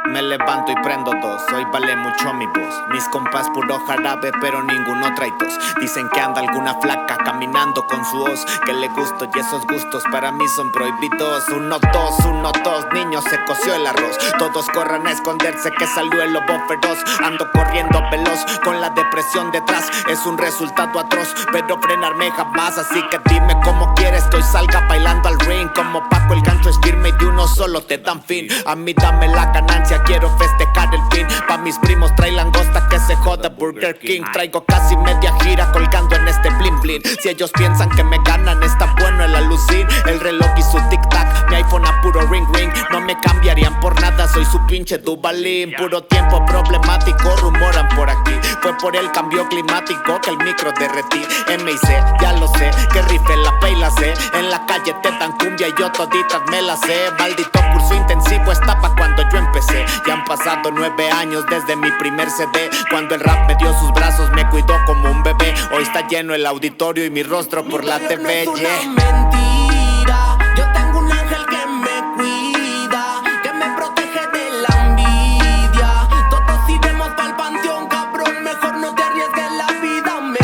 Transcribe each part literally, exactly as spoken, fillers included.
Me levanto y prendo dos, hoy vale mucho mi voz. Mis compas puro jarabe, pero ninguno trae tos. Dicen que anda alguna flaca caminando con su hoz, que le gusto y esos gustos para mí son prohibidos. Uno, dos, uno, dos, niño, se coció el arroz. Todos corran a esconderse que salió el lobo feroz. Ando corriendo veloz, con la depresión detrás. Es un resultado atroz, pero frenarme jamás. Así que dime cómo quieres que hoy salga bailando al ring. Como Paco el gancho es firme y de uno solo te dan fin. A mí dame la ganancia, quiero festejar el fin. Pa' mis primos trae langosta, que se joda Burger King. Traigo casi media gira colgando en este bling bling. Si ellos piensan que me ganan, está bueno el alucin. El reloj y su tic tac, mi iPhone a puro ring ring. No me cambiarían por nada, soy su pinche Duvalín. Puro tiempo problemático, rumoran por aquí. Fue por el cambio climático que el micro derretí. M I C, ya lo sé, que rife la pay la sé. En la calle te dan cumbia y yo toditas me la sé. Maldito curso intensivo está pa' cuando yo empecé. Ya han pasado nueve años desde mi primer C D. Cuando el rap me dio sus brazos, me cuidó como un bebé. Hoy está lleno el auditorio y mi rostro por la T V. No es una mentira, yo tengo un ángel que me cuida, que me protege de la envidia. Todos iremos pa'l panteón, cabrón, mejor no te arriesgues, la vida me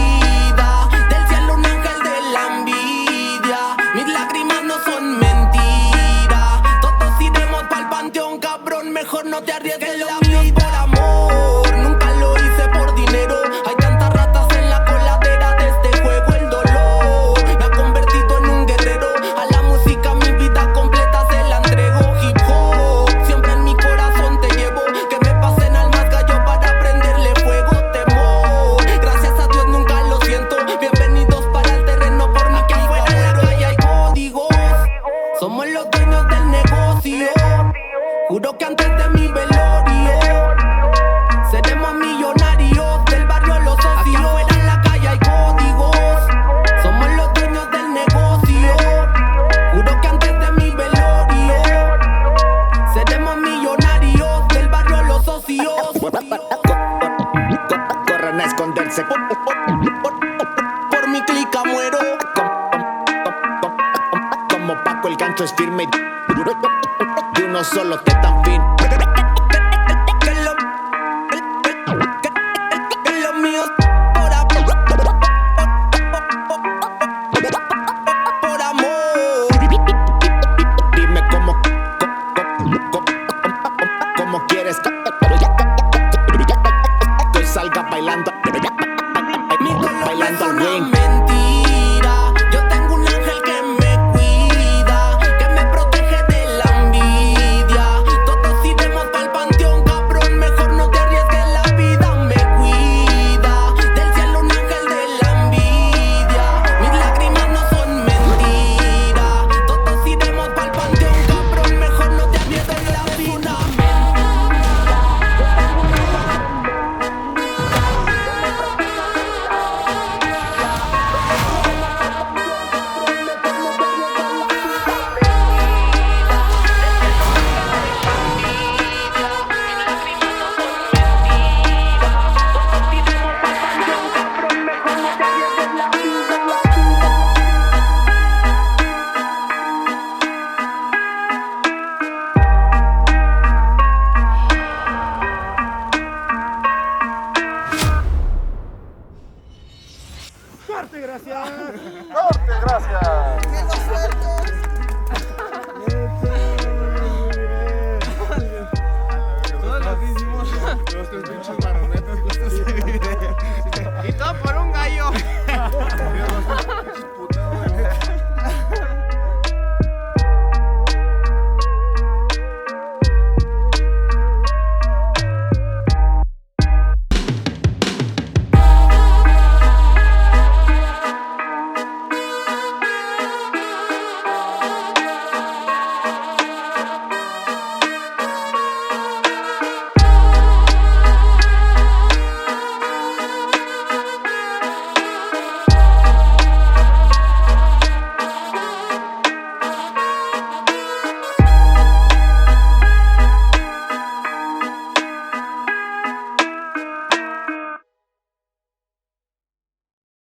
cuida. Del cielo un ángel de la envidia, mis lágrimas no son mentira. Todos iremos pa'l panteón, cabrón, mejor no te arriesgues, la vida es por amor. Nunca lo hice por dinero, hay tantas ratas en la coladera de este juego. El dolor me ha convertido en un guerrero, a la música mi vida completa se la entrego. Hip hop, siempre en mi corazón te llevo, que me pasen al más gallo para prenderle fuego. Temor, gracias a Dios nunca lo siento. Bienvenidos para el terreno, por mí que fuera en la calle hay códigos. Somos los dueños del negocio, juro que antes de mi velorio seremos millonarios del barrio Los Socios. Aquí afuera en la calle hay códigos, somos los dueños del negocio, juro que antes de mi velorio seremos millonarios del barrio Los Socios. Corran a esconderse. Por, por, por, por mi clica muero. Como Paco el gancho es firme y de uno solo te dan fin.